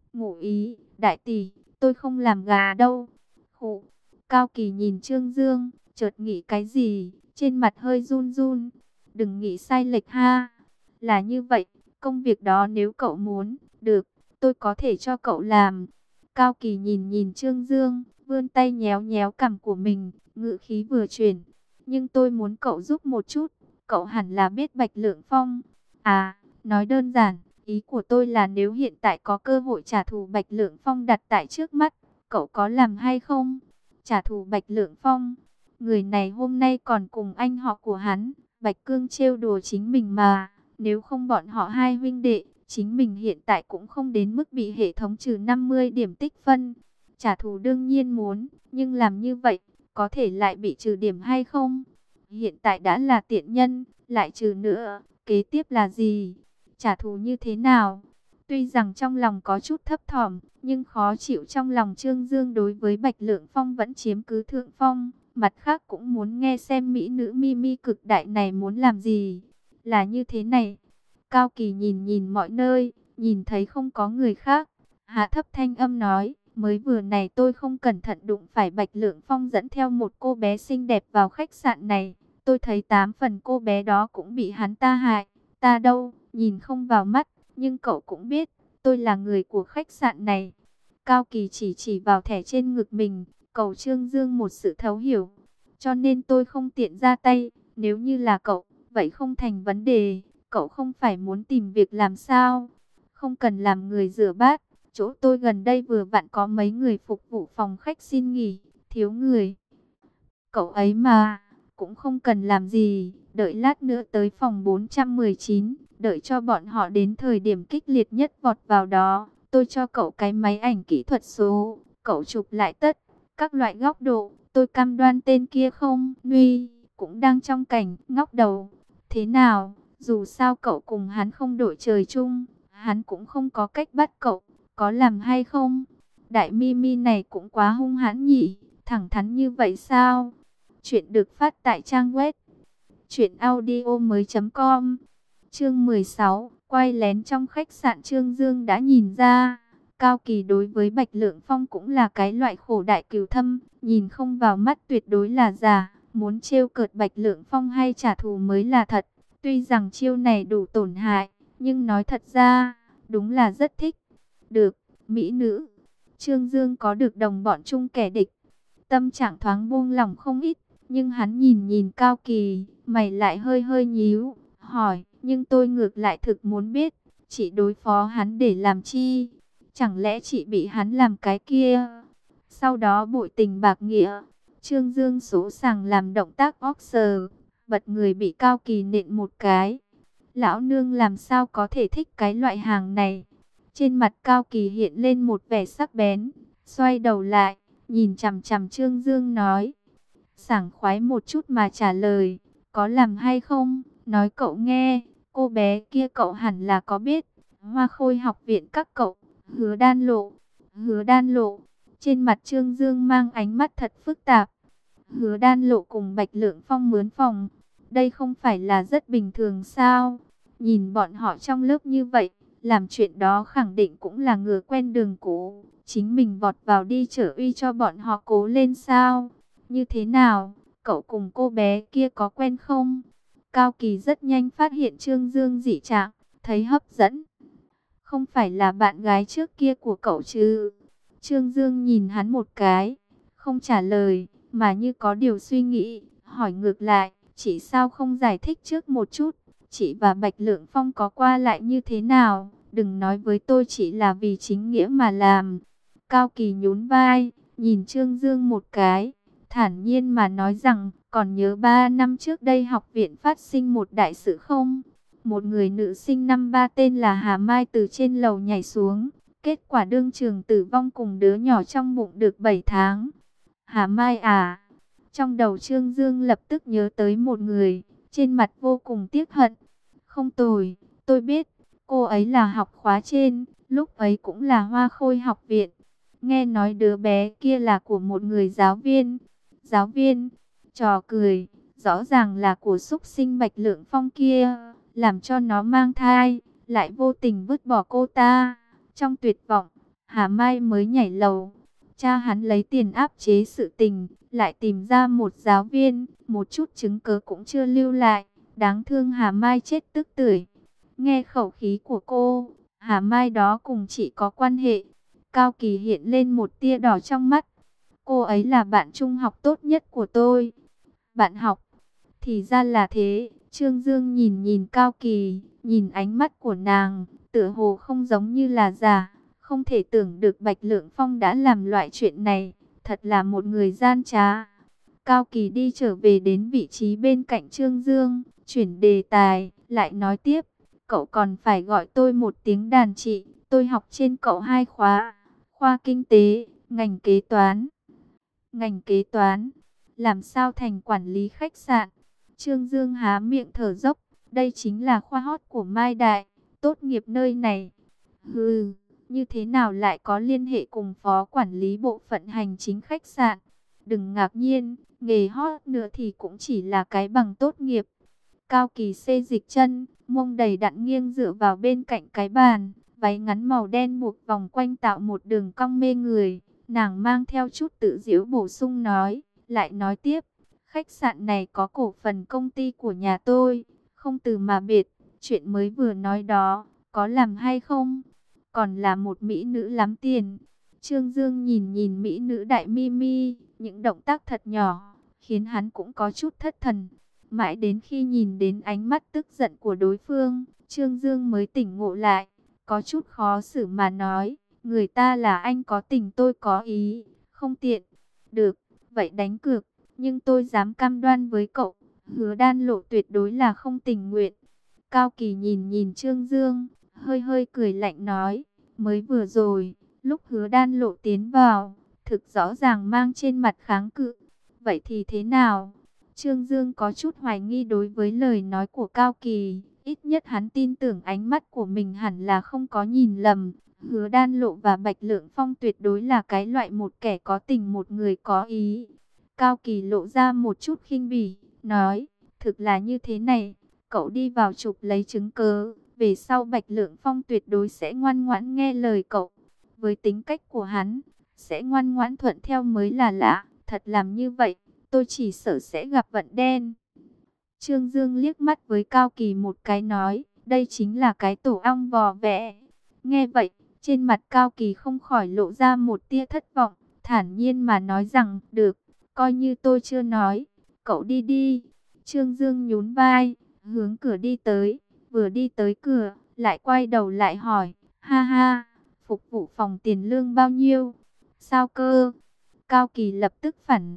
Ngụ ý, đại tỷ, tôi không làm gà đâu. Khụ, Cao Kỳ nhìn Trương Dương, chợt nghĩ cái gì, trên mặt hơi run run. Đừng nghĩ sai lệch ha. Là như vậy, công việc đó nếu cậu muốn, được, tôi có thể cho cậu làm. Cao Kỳ nhìn nhìn Trương Dương, vươn tay nhéo nhéo cằm của mình, ngữ khí vừa chuyển. Nhưng tôi muốn cậu giúp một chút, cậu hẳn là biết Bạch Lượng Phong. À, nói đơn giản, ý của tôi là nếu hiện tại có cơ hội trả thù Bạch Lượng Phong đặt tại trước mắt, cậu có làm hay không? Trả thù Bạch Lượng Phong, người này hôm nay còn cùng anh họ của hắn, Bạch Cương trêu đùa chính mình mà. Nếu không bọn họ hai huynh đệ, chính mình hiện tại cũng không đến mức bị hệ thống trừ 50 điểm tích phân. Trả thù đương nhiên muốn, nhưng làm như vậy, có thể lại bị trừ điểm hay không? Hiện tại đã là tiện nhân, lại trừ nữa, kế tiếp là gì? Trả thù như thế nào? Tuy rằng trong lòng có chút thấp thỏm, nhưng khó chịu trong lòng Trương Dương đối với Bạch Lượng Phong vẫn chiếm cứ thượng phong. Mặt khác cũng muốn nghe xem mỹ nữ Mimi cực đại này muốn làm gì. Là như thế này. Cao Kỳ nhìn nhìn mọi nơi, nhìn thấy không có người khác. Hạ thấp thanh âm nói, mới vừa này tôi không cẩn thận đụng phải Bạch Lượng Phong dẫn theo một cô bé xinh đẹp vào khách sạn này. Tôi thấy 8 phần cô bé đó cũng bị hắn ta hại. Ta đâu, nhìn không vào mắt, nhưng cậu cũng biết, tôi là người của khách sạn này. Cao Kỳ chỉ vào thẻ trên ngực mình, cầu Trương Dương một sự thấu hiểu. Cho nên tôi không tiện ra tay, nếu như là cậu, vậy không thành vấn đề. Cậu không phải muốn tìm việc làm sao? Không cần làm người rửa bát. Chỗ tôi gần đây vừa vặn có mấy người phục vụ phòng khách xin nghỉ, thiếu người. Cậu ấy mà, cũng không cần làm gì, đợi lát nữa tới phòng 419, đợi cho bọn họ đến thời điểm kích liệt nhất vọt vào đó. Tôi cho cậu cái máy ảnh kỹ thuật số, cậu chụp lại tất, các loại góc độ, tôi cam đoan tên kia không, Nguy, cũng đang trong cảnh ngóc đầu. Thế nào, dù sao cậu cùng hắn không đội trời chung, hắn cũng không có cách bắt cậu, có làm hay không? Đại Mimi này cũng quá hung hãn nhỉ, thẳng thắn như vậy sao? Chuyện được phát tại trang web truyệnaudiomoi.com. Chương 16, quay lén trong khách sạn. Trương Dương đã nhìn ra, Cao Kỳ đối với Bạch Lượng Phong cũng là cái loại khổ đại cừu thâm, nhìn không vào mắt tuyệt đối là giả, muốn trêu cợt Bạch Lượng Phong hay trả thù mới là thật. Tuy rằng chiêu này đủ tổn hại, nhưng nói thật ra, đúng là rất thích. Được, mỹ nữ. Trương Dương có được đồng bọn chung kẻ địch, tâm trạng thoáng buông lỏng không ít, nhưng hắn nhìn nhìn Cao Kỳ, mày lại hơi hơi nhíu, hỏi, nhưng tôi ngược lại thực muốn biết, chị đối phó hắn để làm chi? Chẳng lẽ chị bị hắn làm cái kia? Sau đó bội tình bạc nghĩa, Trương Dương số sàng làm động tác boxer, bật người bị Cao Kỳ nện một cái. Lão nương làm sao có thể thích cái loại hàng này? Trên mặt Cao Kỳ hiện lên một vẻ sắc bén, xoay đầu lại, nhìn chằm chằm Trương Dương nói. Sảng khoái một chút mà trả lời, có làm hay không? Nói cậu nghe, cô bé kia cậu hẳn là có biết. Hoa Khôi học viện các cậu, Hứa Đan Lộ. Hứa Đan Lộ, trên mặt Trương Dương mang ánh mắt thật phức tạp. Hứa Đan Lộ cùng Bạch Lượng Phong mướn phòng, đây không phải là rất bình thường sao? Nhìn bọn họ trong lớp như vậy, làm chuyện đó khẳng định cũng là ngựa quen đường cũ. Chính mình vọt vào đi trở uy cho bọn họ cố lên sao? Như thế nào? Cậu cùng cô bé kia có quen không? Cao Kỳ rất nhanh phát hiện Trương Dương dị trạng, thấy hấp dẫn. Không phải là bạn gái trước kia của cậu chứ? Trương Dương nhìn hắn một cái, không trả lời, mà như có điều suy nghĩ, hỏi ngược lại, chị sao không giải thích trước một chút? Chị và Bạch Lượng Phong có qua lại như thế nào? Đừng nói với tôi chỉ là vì chính nghĩa mà làm. Cao Kỳ nhún vai, nhìn Trương Dương một cái, thản nhiên mà nói rằng, còn nhớ 3 năm trước đây học viện phát sinh một đại sự không? Một người nữ sinh năm 3 tên là Hà Mai từ trên lầu nhảy xuống, kết quả đương trường tử vong cùng đứa nhỏ trong bụng được 7 tháng. Hà Mai à? Trong đầu Trương Dương lập tức nhớ tới một người, trên mặt vô cùng tiếc hận. Không tồi, tôi biết, cô ấy là học khóa trên, lúc ấy cũng là Hoa Khôi học viện. Nghe nói đứa bé kia là của một người giáo viên. Giáo viên, trò cười, rõ ràng là của súc sinh Bạch Lượng Phong kia, làm cho nó mang thai, lại vô tình vứt bỏ cô ta. Trong tuyệt vọng, Hà Mai mới nhảy lầu. Cha hắn lấy tiền áp chế sự tình, lại tìm ra một giáo viên, một chút chứng cớ cũng chưa lưu lại. Đáng thương Hà Mai chết tức tưởi. Nghe khẩu khí của cô, Hà Mai đó cùng chị có quan hệ. Cao Kỳ hiện lên một tia đỏ trong mắt. Cô ấy là bạn trung học tốt nhất của tôi. Bạn học? Thì ra là thế. Trương Dương nhìn nhìn Cao Kỳ, nhìn ánh mắt của nàng, tựa hồ không giống như là giả. Không thể tưởng được Bạch Lượng Phong đã làm loại chuyện này, thật là một người gian trá. Cao Kỳ đi trở về đến vị trí bên cạnh Trương Dương, chuyển đề tài, lại nói tiếp. Cậu còn phải gọi tôi một tiếng đàn chị, tôi học trên cậu 2 khóa, khoa kinh tế, ngành kế toán. Ngành kế toán, làm sao thành quản lý khách sạn? Trương Dương há miệng thở dốc, đây chính là khoa hot của Mai Đại, tốt nghiệp nơi này. Hừ, như thế nào lại có liên hệ cùng phó quản lý bộ phận hành chính khách sạn? Đừng ngạc nhiên, nghề hot nữa thì cũng chỉ là cái bằng tốt nghiệp. Cao Kỳ xê dịch chân, mông đầy đặn nghiêng dựa vào bên cạnh cái bàn, váy ngắn màu đen buộc vòng quanh tạo một đường cong mê người. Nàng mang theo chút tự giễu bổ sung nói, lại nói tiếp, khách sạn này có cổ phần công ty của nhà tôi, không từ mà biệt, chuyện mới vừa nói đó, có làm hay không? Còn là một mỹ nữ lắm tiền. Trương Dương nhìn nhìn mỹ nữ đại Mimi, những động tác thật nhỏ, khiến hắn cũng có chút thất thần. Mãi đến khi nhìn đến ánh mắt tức giận của đối phương, Trương Dương mới tỉnh ngộ lại, có chút khó xử mà nói, người ta là anh có tình tôi có ý, không tiện. Được, vậy đánh cược, nhưng tôi dám cam đoan với cậu, Hứa Đan Lộ tuyệt đối là không tình nguyện. Cao Kỳ nhìn nhìn Trương Dương, hơi hơi cười lạnh nói, mới vừa rồi, lúc Hứa Đan Lộ tiến vào, thực rõ ràng mang trên mặt kháng cự. Vậy thì thế nào? Trương Dương có chút hoài nghi đối với lời nói của Cao Kỳ, ít nhất hắn tin tưởng ánh mắt của mình hẳn là không có nhìn lầm. Hứa Đan Lộ và Bạch Lượng Phong tuyệt đối là cái loại một kẻ có tình một người có ý. Cao Kỳ lộ ra một chút khinh bỉ, nói, thực là như thế này, cậu đi vào chụp lấy chứng cớ, về sau Bạch Lượng Phong tuyệt đối sẽ ngoan ngoãn nghe lời cậu. Với tính cách của hắn, sẽ ngoan ngoãn thuận theo mới là lạ, thật làm như vậy, tôi chỉ sợ sẽ gặp vận đen. Trương Dương liếc mắt với Cao Kỳ một cái nói, đây chính là cái tổ ong vò vẽ. Nghe vậy, trên mặt Cao Kỳ không khỏi lộ ra một tia thất vọng, thản nhiên mà nói rằng, được, coi như tôi chưa nói, cậu đi đi. Trương Dương nhún vai, hướng cửa đi tới, vừa đi tới cửa, lại quay đầu lại hỏi, ha ha, phục vụ phòng tiền lương bao nhiêu? Sao cơ? Cao Kỳ lập tức phản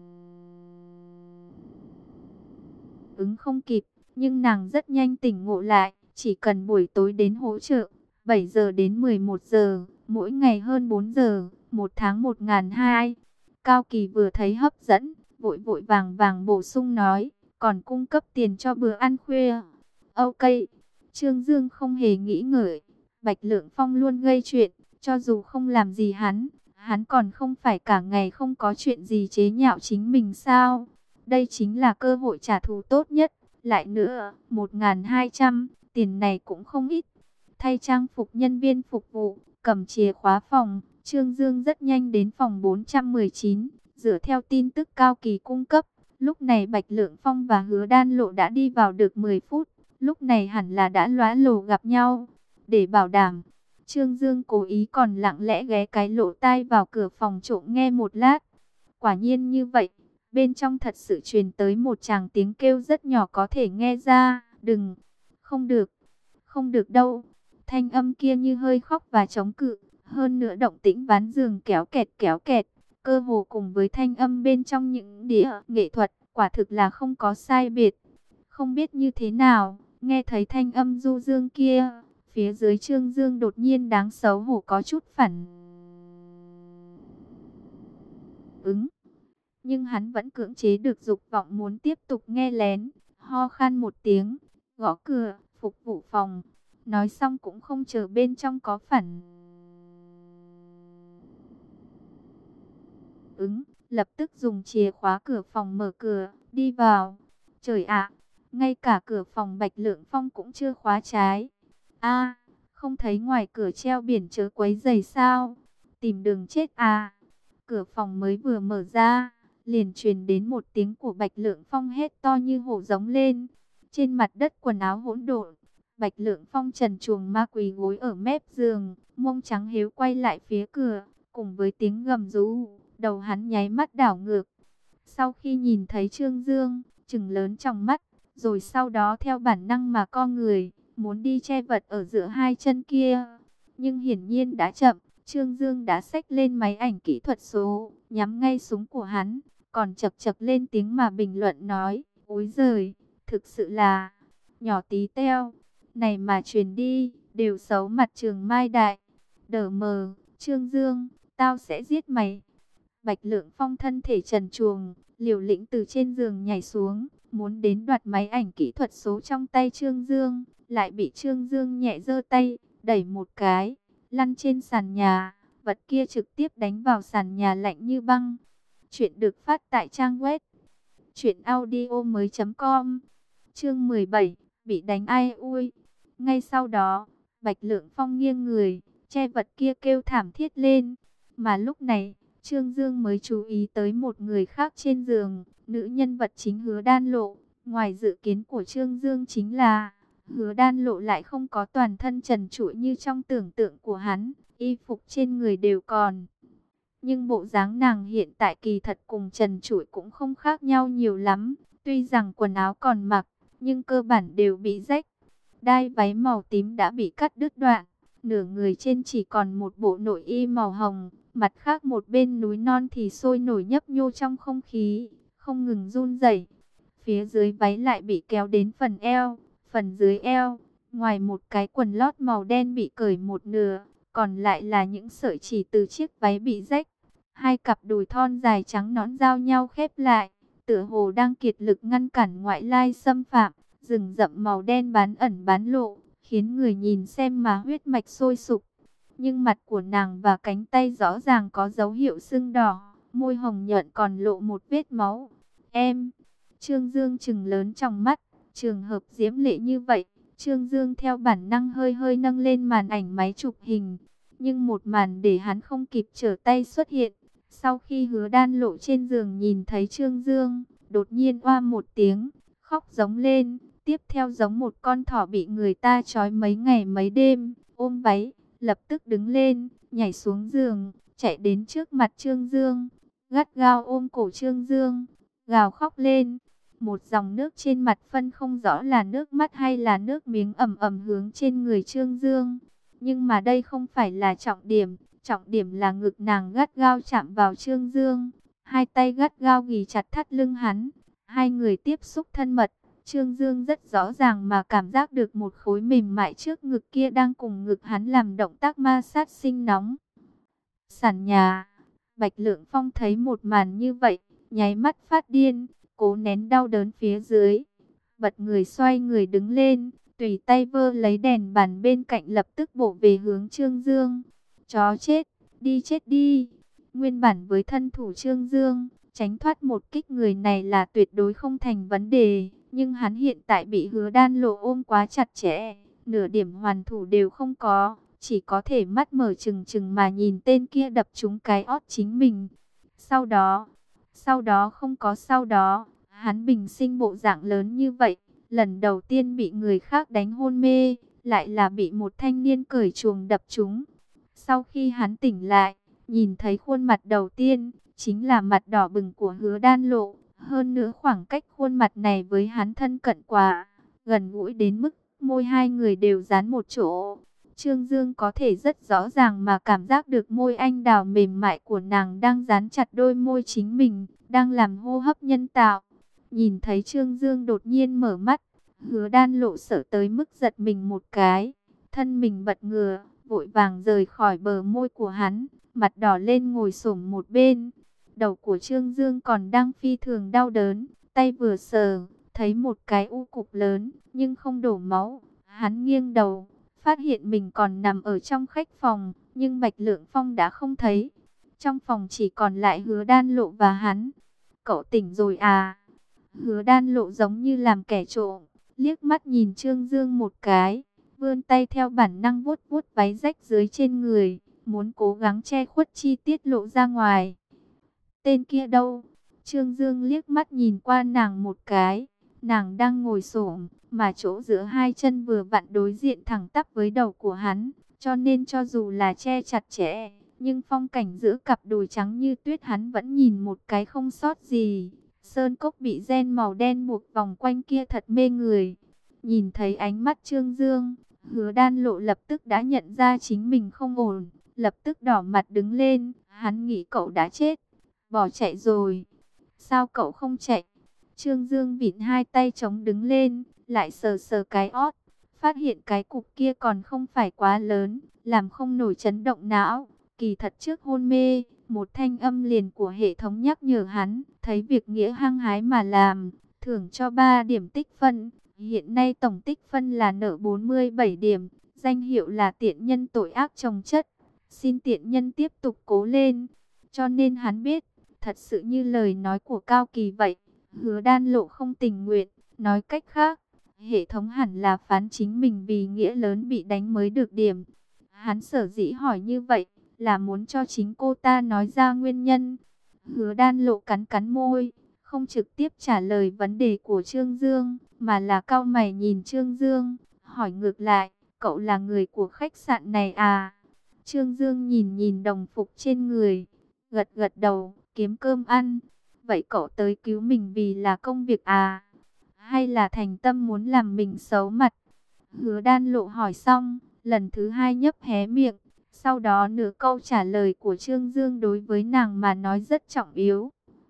ứng không kịp, nhưng nàng rất nhanh tỉnh ngộ lại, chỉ cần buổi tối đến hỗ trợ, 7 giờ đến 11 giờ, mỗi ngày hơn 4 giờ, một tháng 1.200. Cao Kỳ vừa thấy hấp dẫn, vội vội vàng vàng bổ sung nói, còn cung cấp tiền cho bữa ăn khuya. Ok, Trương Dương không hề nghĩ ngợi, Bạch Lượng Phong luôn gây chuyện, cho dù không làm gì hắn còn không phải cả ngày không có chuyện gì chế nhạo chính mình sao? Đây chính là cơ hội trả thù tốt nhất. Lại nữa, 1.200, tiền này cũng không ít. Thay trang phục nhân viên phục vụ, cầm chìa khóa phòng, Trương Dương rất nhanh đến phòng 419. Dựa theo tin tức Cao Kỳ cung cấp, lúc này Bạch Lượng Phong và Hứa Đan Lộ đã đi vào được 10 phút. Lúc này hẳn là đã lóa lồ gặp nhau. Để bảo đảm, Trương Dương cố ý còn lặng lẽ ghé cái lỗ tai vào cửa phòng trộm nghe một lát. Quả nhiên như vậy. Bên trong thật sự truyền tới một tràng tiếng kêu rất nhỏ có thể nghe ra. Đừng, không được, không được đâu. Thanh âm kia như hơi khóc và chống cự. Hơn nữa động tĩnh ván giường kéo kẹt. Cơ hồ cùng với thanh âm bên trong những đĩa nghệ thuật. Quả thực là không có sai biệt. Không biết như thế nào, nghe thấy thanh âm du dương kia. Phía dưới Trương Dương đột nhiên đáng xấu hổ có chút phản ứng. Nhưng hắn vẫn cưỡng chế được dục vọng muốn tiếp tục nghe lén, ho khan một tiếng, gõ cửa, phục vụ phòng. Nói xong cũng không chờ bên trong có phản ứng, lập tức dùng chìa khóa cửa phòng mở cửa, đi vào. Trời ạ, ngay cả cửa phòng Bạch Lượng Phong cũng chưa khóa trái. A, không thấy ngoài cửa treo biển chớ quấy rầy sao? tìm đường chết à. Cửa phòng mới vừa mở ra, liền truyền đến một tiếng của Bạch Lượng Phong hét to như hổ giống lên. Trên mặt đất quần áo hỗn độn, Bạch Lượng Phong trần truồng ma quỳ gối ở mép giường, mông trắng héo quay lại phía cửa, cùng với tiếng gầm rú, đầu hắn nháy mắt đảo ngược. Sau khi nhìn thấy Trương Dương, trừng lớn trong mắt, rồi sau đó theo bản năng mà co người, muốn đi che vật ở giữa hai chân kia. Nhưng hiển nhiên đã chậm, Trương Dương đã xách lên máy ảnh kỹ thuật số, nhắm ngay súng của hắn, còn chậc chậc lên tiếng mà bình luận nói, ối giời, thực sự là nhỏ tí teo, này mà truyền đi, đều xấu mặt Trường Mai Đại. Đờ mờ, Trương Dương, tao sẽ giết mày. Bạch Lượng Phong thân thể trần truồng, liều lĩnh từ trên giường nhảy xuống, muốn đến đoạt máy ảnh kỹ thuật số trong tay Trương Dương, lại bị Trương Dương nhẹ giơ tay, đẩy một cái, lăn trên sàn nhà, vật kia trực tiếp đánh vào sàn nhà lạnh như băng. Chuyện được phát tại trang web truyệnaudiomoi.com. Chương 17, bị đánh ai ui. Ngay sau đó, Bạch Lượng Phong nghiêng người, che vật kia kêu thảm thiết lên, mà lúc này Trương Dương mới chú ý tới một người khác trên giường, nữ nhân vật chính Hứa Đan Lộ. Ngoài dự kiến của Trương Dương chính là, Hứa Đan Lộ lại không có toàn thân trần trụi như trong tưởng tượng của hắn, y phục trên người đều còn. Nhưng bộ dáng nàng hiện tại kỳ thật cùng trần trụi cũng không khác nhau nhiều lắm, tuy rằng quần áo còn mặc, nhưng cơ bản đều bị rách. Đai váy màu tím đã bị cắt đứt đoạn, nửa người trên chỉ còn một bộ nội y màu hồng. Mặt khác một bên núi non thì sôi nổi nhấp nhô trong không khí, không ngừng run rẩy. Phía dưới váy lại bị kéo đến phần dưới eo, ngoài một cái quần lót màu đen bị cởi một nửa, còn lại là những sợi chỉ từ chiếc váy bị rách. Hai cặp đùi thon dài trắng nõn giao nhau khép lại, tựa hồ đang kiệt lực ngăn cản ngoại lai xâm phạm. Rừng rậm màu đen bán ẩn bán lộ, khiến người nhìn xem mà huyết mạch sôi sục. Nhưng mặt của nàng và cánh tay rõ ràng có dấu hiệu sưng đỏ, môi hồng nhuận còn lộ một vết máu. Em, Trương Dương trừng lớn trong mắt, trường hợp diễm lệ như vậy, Trương Dương theo bản năng hơi hơi nâng lên màn ảnh máy chụp hình. Nhưng một màn để hắn không kịp trở tay xuất hiện. Sau khi Hứa Đan Lộ trên giường nhìn thấy Trương Dương, đột nhiên oa một tiếng, khóc giống lên, tiếp theo giống một con thỏ bị người ta trói mấy ngày mấy đêm, ôm váy, lập tức đứng lên, nhảy xuống giường, chạy đến trước mặt Trương Dương, gắt gao ôm cổ Trương Dương, gào khóc lên. Một dòng nước trên mặt phân không rõ là nước mắt hay là nước miếng ẩm ẩm hướng trên người Trương Dương. Nhưng mà đây không phải là trọng điểm là ngực nàng gắt gao chạm vào Trương Dương, hai tay gắt gao ghì chặt thắt lưng hắn, hai người tiếp xúc thân mật. Trương Dương rất rõ ràng mà cảm giác được một khối mềm mại trước ngực kia đang cùng ngực hắn làm động tác ma sát sinh nóng. Sàn nhà, Bạch Lượng Phong thấy một màn như vậy, nháy mắt phát điên, cố nén đau đớn phía dưới. Bật người xoay người đứng lên, tùy tay vơ lấy đèn bàn bên cạnh lập tức bổ về hướng Trương Dương. Chó chết, đi chết đi. Nguyên bản với thân thủ Trương Dương, tránh thoát một kích người này là tuyệt đối không thành vấn đề. Nhưng hắn hiện tại bị Hứa Đan Lộ ôm quá chặt chẽ, nửa điểm hoàn thủ đều không có, chỉ có thể mắt mở trừng trừng mà nhìn tên kia đập trúng cái ót chính mình. Sau đó không có sau đó, hắn bình sinh bộ dạng lớn như vậy, lần đầu tiên bị người khác đánh hôn mê, lại là bị một thanh niên cởi chuồng đập trúng. Sau khi hắn tỉnh lại, nhìn thấy khuôn mặt đầu tiên, chính là mặt đỏ bừng của Hứa Đan Lộ. Hơn nữa khoảng cách khuôn mặt này với hắn thân cận quá, gần gũi đến mức môi hai người đều dán một chỗ. Trương Dương có thể rất rõ ràng mà cảm giác được môi anh đào mềm mại của nàng đang dán chặt đôi môi chính mình, đang làm hô hấp nhân tạo. Nhìn thấy Trương Dương đột nhiên mở mắt, Hứa Đan Lộ sợ tới mức giật mình một cái, thân mình bật ngửa, vội vàng rời khỏi bờ môi của hắn, mặt đỏ lên ngồi xổm một bên. Đầu của Trương Dương còn đang phi thường đau đớn, tay vừa sờ, thấy một cái u cục lớn, nhưng không đổ máu. Hắn nghiêng đầu, phát hiện mình còn nằm ở trong khách phòng, nhưng Bạch Lượng Phong đã không thấy. Trong phòng chỉ còn lại Hứa Đan Lộ và hắn. Cậu tỉnh rồi à? Hứa Đan Lộ giống như làm kẻ trộm, liếc mắt nhìn Trương Dương một cái, vươn tay theo bản năng vuốt vuốt váy rách dưới trên người, muốn cố gắng che khuất chi tiết lộ ra ngoài. Tên kia đâu? Trương Dương liếc mắt nhìn qua nàng một cái. Nàng đang ngồi xổm, mà chỗ giữa hai chân vừa vặn đối diện thẳng tắp với đầu của hắn, cho nên cho dù là che chặt chẽ, nhưng phong cảnh giữa cặp đùi trắng như tuyết hắn vẫn nhìn một cái không sót gì. Sơn cốc bị ren màu đen buộc vòng quanh kia thật mê người. Nhìn thấy ánh mắt Trương Dương, Hứa Đan Lộ lập tức đã nhận ra chính mình không ổn, lập tức đỏ mặt đứng lên. Hắn nghĩ cậu đã chết, bỏ chạy rồi. Sao cậu không chạy? Trương Dương vịn hai tay chống đứng lên, lại sờ sờ cái ót, phát hiện cái cục kia còn không phải quá lớn, làm không nổi chấn động não. Kỳ thật trước hôn mê, một thanh âm liền của hệ thống nhắc nhở hắn, thấy việc nghĩa hăng hái mà làm, thưởng cho 3 điểm tích phân. Hiện nay tổng tích phân là nợ 47 điểm, danh hiệu là tiện nhân tội ác chồng chất. Xin tiện nhân tiếp tục cố lên. Cho nên hắn biết, thật sự như lời nói của Cao Kỳ vậy, Hứa Đan Lộ không tình nguyện. Nói cách khác, hệ thống hẳn là phán chính mình vì nghĩa lớn bị đánh mới được điểm. Hắn sở dĩ hỏi như vậy, là muốn cho chính cô ta nói ra nguyên nhân. Hứa Đan Lộ cắn cắn môi, không trực tiếp trả lời vấn đề của Trương Dương, mà là cau mày nhìn Trương Dương, hỏi ngược lại, cậu là người của khách sạn này à? Trương Dương nhìn nhìn đồng phục trên người, gật gật đầu, kiếm cơm ăn. Vậy cậu tới cứu mình vì là công việc à? Hay là thành tâm muốn làm mình xấu mặt? Hứa Đan Lộ hỏi xong, lần thứ hai nhấp hé miệng. Sau đó nửa câu trả lời của Trương Dương đối với nàng mà nói rất trọng yếu.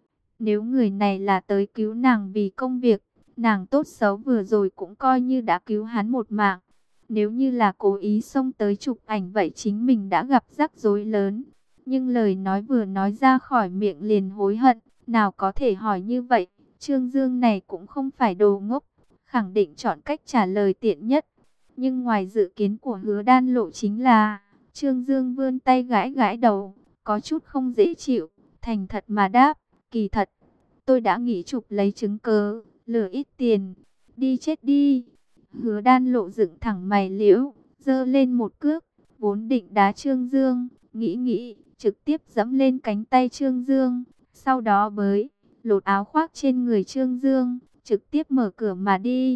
Nếu người này là tới cứu nàng vì công việc, nàng tốt xấu vừa rồi cũng coi như đã cứu hắn một mạng. Nếu như là cố ý xông tới chụp ảnh vậy chính mình đã gặp rắc rối lớn. Nhưng lời nói vừa nói ra khỏi miệng liền hối hận, nào có thể hỏi như vậy. Trương Dương này cũng không phải đồ ngốc, khẳng định chọn cách trả lời tiện nhất. Nhưng ngoài dự kiến của Hứa Đan Lộ chính là, Trương Dương vươn tay gãi gãi đầu, có chút không dễ chịu, thành thật mà đáp, kỳ thật, tôi đã nghĩ chụp lấy chứng cớ, lừa ít tiền, đi chết đi. Hứa Đan Lộ dựng thẳng mày liễu, giơ lên một cước, vốn định đá Trương Dương, nghĩ, trực tiếp giẫm lên cánh tay Trương Dương, sau đó lột áo khoác trên người Trương Dương, trực tiếp mở cửa mà đi.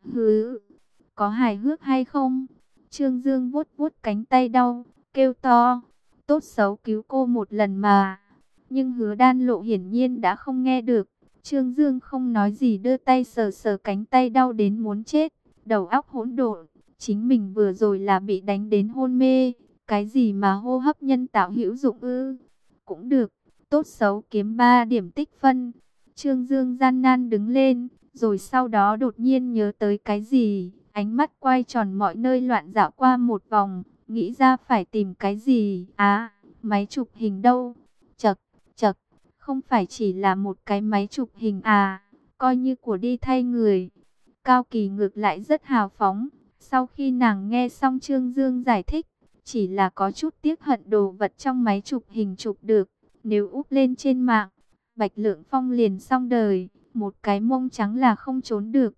Hứ, có hài hước hay không? Trương Dương vuốt vuốt cánh tay đau, kêu to, tốt xấu cứu cô một lần mà. Nhưng Hứa Đan Lộ hiển nhiên đã không nghe được. Trương Dương không nói gì đưa tay sờ sờ cánh tay đau đến muốn chết, đầu óc hỗn độn. Chính mình vừa rồi là bị đánh đến hôn mê, cái gì mà hô hấp nhân tạo hữu dụng ư? Cũng được, tốt xấu kiếm 3 điểm tích phân. Trương Dương gian nan đứng lên, rồi sau đó đột nhiên nhớ tới cái gì, ánh mắt quay tròn mọi nơi loạn dạo qua một vòng, nghĩ ra phải tìm cái gì. À, máy chụp hình đâu? Chậc, chậc, không phải chỉ là một cái máy chụp hình à, coi như của đi thay người. Cao Kỳ ngược lại rất hào phóng, sau khi nàng nghe xong Trương Dương giải thích, chỉ là có chút tiếc hận đồ vật trong máy chụp hình chụp được, nếu úp lên trên mạng, Bạch Lượng Phong liền xong đời, một cái mông trắng là không trốn được.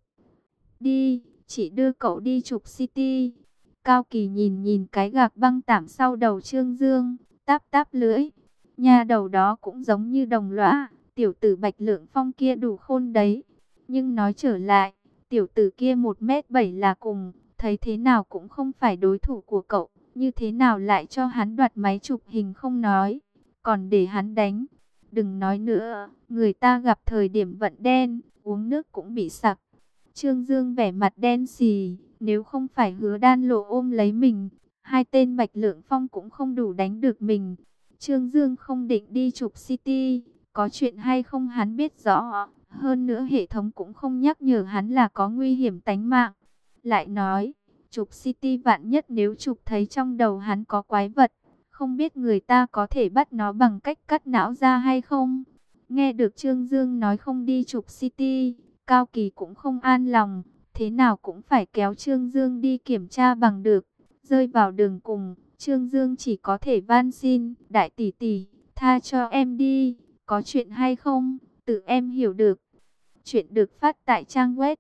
Đi, chị đưa cậu đi chụp City. Cao Kỳ nhìn nhìn cái gạc băng tảm sau đầu Trương Dương, táp táp lưỡi. Nhà đầu đó cũng giống như đồng lõa, tiểu tử Bạch Lượng Phong kia đủ khôn đấy. Nhưng nói trở lại, tiểu tử kia 1m7 là cùng, thấy thế nào cũng không phải đối thủ của cậu. Như thế nào lại cho hắn đoạt máy chụp hình không nói, còn để hắn đánh. Đừng nói nữa, người ta gặp thời điểm vận đen, uống nước cũng bị sặc. Trương Dương vẻ mặt đen xì, nếu không phải Hứa Đan Lộ ôm lấy mình, hai tên Bạch Lượng Phong cũng không đủ đánh được mình. Trương Dương không định đi chụp City, có chuyện hay không hắn biết rõ, hơn nữa hệ thống cũng không nhắc nhở hắn là có nguy hiểm tánh mạng. Lại nói, chụp City vạn nhất nếu chụp thấy trong đầu hắn có quái vật, không biết người ta có thể bắt nó bằng cách cắt não ra hay không. Nghe được Trương Dương nói không đi chụp City, Cao Kỳ cũng không an lòng, thế nào cũng phải kéo Trương Dương đi kiểm tra bằng được. Rơi vào đường cùng, Trương Dương chỉ có thể van xin, đại tỷ tỷ, tha cho em đi, có chuyện hay không, tự em hiểu được. Chuyện được phát tại trang web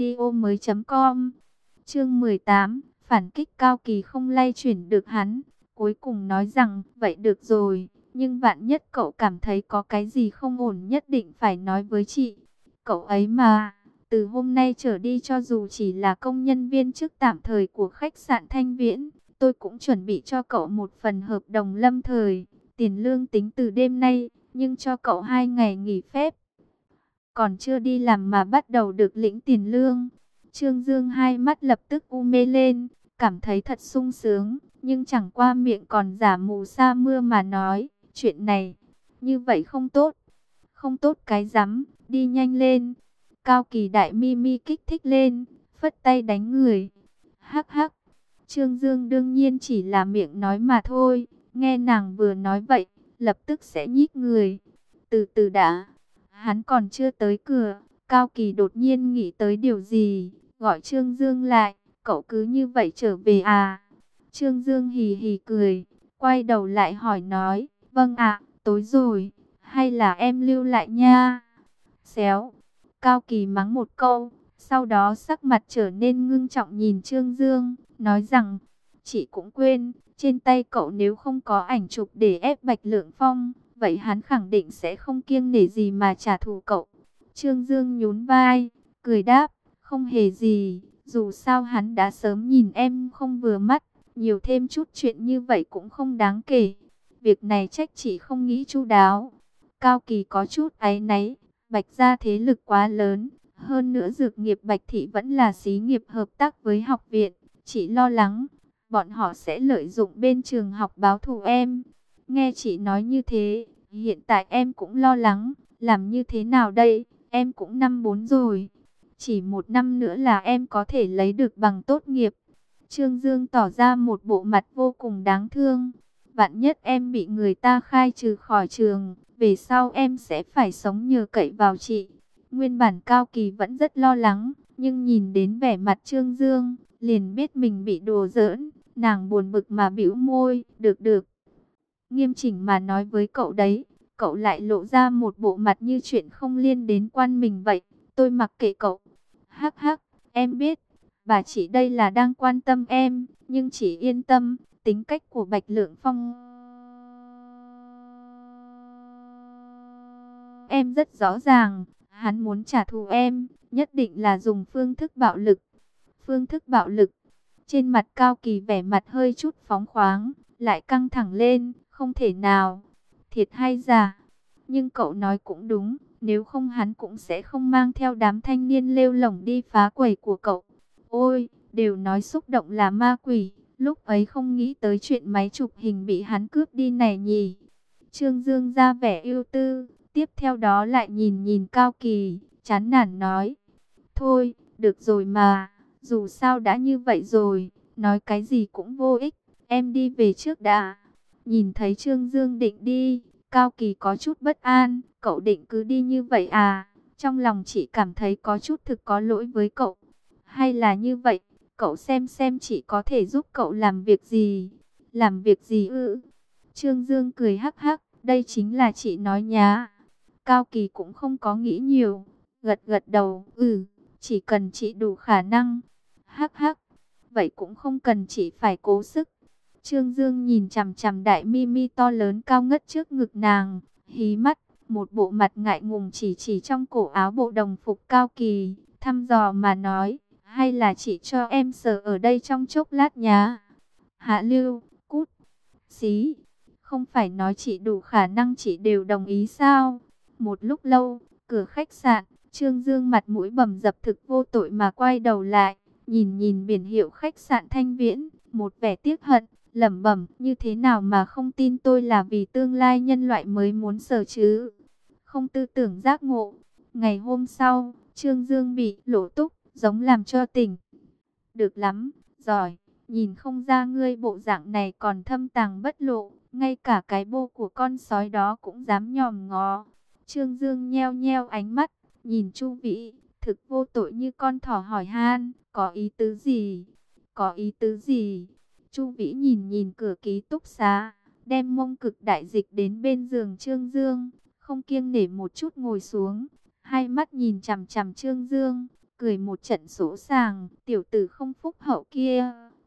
truyệnaudiomoi.com. Chương 18, phản kích. Cao Kỳ không lay chuyển được hắn, Cuối cùng nói rằng, vậy được rồi, nhưng vạn nhất cậu cảm thấy có cái gì không ổn nhất định phải nói với chị. Cậu ấy mà, từ hôm nay trở đi cho dù chỉ là công nhân viên chức tạm thời của khách sạn Thanh Viễn, tôi cũng chuẩn bị cho cậu một phần hợp đồng lâm thời, tiền lương tính từ đêm nay, nhưng cho cậu 2 ngày nghỉ phép. Còn chưa đi làm mà bắt đầu được lĩnh tiền lương. Trương Dương hai mắt lập tức u mê lên, cảm thấy thật sung sướng, nhưng chẳng qua miệng còn giả mù sa mưa mà nói, chuyện này, như vậy không tốt. Không tốt cái rắm, đi nhanh lên. Cao Kỳ đại mi mi kích thích lên, phất tay đánh người. Hắc hắc, Trương Dương đương nhiên chỉ là miệng nói mà thôi, nghe nàng vừa nói vậy, lập tức sẽ nhích người. Từ từ đã, hắn còn chưa tới cửa, Cao Kỳ đột nhiên nghĩ tới điều gì, gọi Trương Dương lại, cậu cứ như vậy trở về à? Trương Dương hì hì cười, quay đầu lại hỏi nói, vâng ạ, tối rồi, hay là em lưu lại nha? Xéo, Cao Kỳ mắng một câu, sau đó sắc mặt trở nên ngưng trọng nhìn Trương Dương, nói rằng, chị cũng quên, trên tay cậu nếu không có ảnh chụp để ép Bạch Lượng Phong, vậy hắn khẳng định sẽ không kiêng nể gì mà trả thù cậu. Trương Dương nhún vai, cười đáp, không hề gì, dù sao hắn đã sớm nhìn em không vừa mắt, nhiều thêm chút chuyện như vậy cũng không đáng kể. Việc này trách chị không nghĩ chu đáo. Cao Kỳ có chút áy náy, Bạch gia thế lực quá lớn, hơn nữa dược nghiệp Bạch Thị vẫn là xí nghiệp hợp tác với học viện, chị lo lắng, bọn họ sẽ lợi dụng bên trường học báo thù em. Nghe chị nói như thế, hiện tại em cũng lo lắng, làm như thế nào đây, em cũng năm 4 rồi. Chỉ 1 năm nữa là em có thể lấy được bằng tốt nghiệp. Trương Dương tỏ ra một bộ mặt vô cùng đáng thương. Vạn nhất em bị người ta khai trừ khỏi trường, về sau em sẽ phải sống nhờ cậy vào chị. Nguyên bản Cao Kỳ vẫn rất lo lắng, nhưng nhìn đến vẻ mặt Trương Dương, liền biết mình bị đùa giỡn. Nàng buồn bực mà bĩu môi, được được. Nghiêm chỉnh mà nói với cậu đấy, cậu lại lộ ra một bộ mặt như chuyện không liên đến quan mình vậy. Tôi mặc kệ cậu. Hắc hắc, em biết, bà chị đây là đang quan tâm em, nhưng chỉ yên tâm, tính cách của Bạch Lượng Phong em rất rõ ràng, hắn muốn trả thù em, nhất định là dùng phương thức bạo lực. Phương thức bạo lực, trên mặt Cao Kỳ vẻ mặt hơi chút phóng khoáng, lại căng thẳng lên, không thể nào, thiệt hay giả. Nhưng cậu nói cũng đúng, nếu không hắn cũng sẽ không mang theo đám thanh niên lêu lổng đi phá quầy của cậu. Ôi, đều nói xúc động là ma quỷ, lúc ấy không nghĩ tới chuyện máy chụp hình bị hắn cướp đi này nhỉ. Trương Dương ra vẻ ưu tư, tiếp theo đó lại nhìn nhìn Cao Kỳ, chán nản nói. Thôi, được rồi mà, dù sao đã như vậy rồi, nói cái gì cũng vô ích, em đi về trước đã. Nhìn thấy Trương Dương định đi, Cao Kỳ có chút bất an, cậu định cứ đi như vậy à? Trong lòng chị cảm thấy có chút thực có lỗi với cậu. Hay là như vậy, cậu xem chị có thể giúp cậu làm việc gì? Làm việc gì ư? Trương Dương cười hắc hắc, đây chính là chị nói nhá. Cao Kỳ cũng không có nghĩ nhiều, gật gật đầu, chỉ cần chị đủ khả năng. Hắc hắc, vậy cũng không cần chị phải cố sức. Trương Dương nhìn chằm chằm đại mi mi to lớn cao ngất trước ngực nàng, hí mắt, một bộ mặt ngại ngùng chỉ trong cổ áo bộ đồng phục Cao Kỳ, thăm dò mà nói, hay là chị cho em sờ ở đây trong chốc lát nhá. Hạ Lưu, cút, xí, không phải nói chị đủ khả năng chị đều đồng ý sao? Một lúc lâu, cửa khách sạn, Trương Dương mặt mũi bầm dập thực vô tội mà quay đầu lại, nhìn nhìn biển hiệu khách sạn Thanh Viễn, một vẻ tiếc hận, lẩm bẩm, như thế nào mà không tin tôi là vì tương lai nhân loại mới muốn sờ chứ? Không tư tưởng giác ngộ. Ngày hôm sau, Trương Dương bị Lỗ Túc giống làm cho tỉnh. Được lắm, giỏi, nhìn không ra ngươi bộ dạng này còn thâm tàng bất lộ, ngay cả cái bô của con sói đó cũng dám nhòm ngó. Trương Dương nheo nheo ánh mắt, nhìn Chu Vĩ, thực vô tội như con thỏ hỏi han, có ý tứ gì? Có ý tứ gì? Chu Vĩ nhìn nhìn cửa ký túc xá, đem mông cực đại dịch đến bên giường Trương Dương, không kiêng nể một chút ngồi xuống, hai mắt nhìn chằm chằm Trương Dương, cười một trận sỗ sàng, tiểu tử không phúc hậu kia,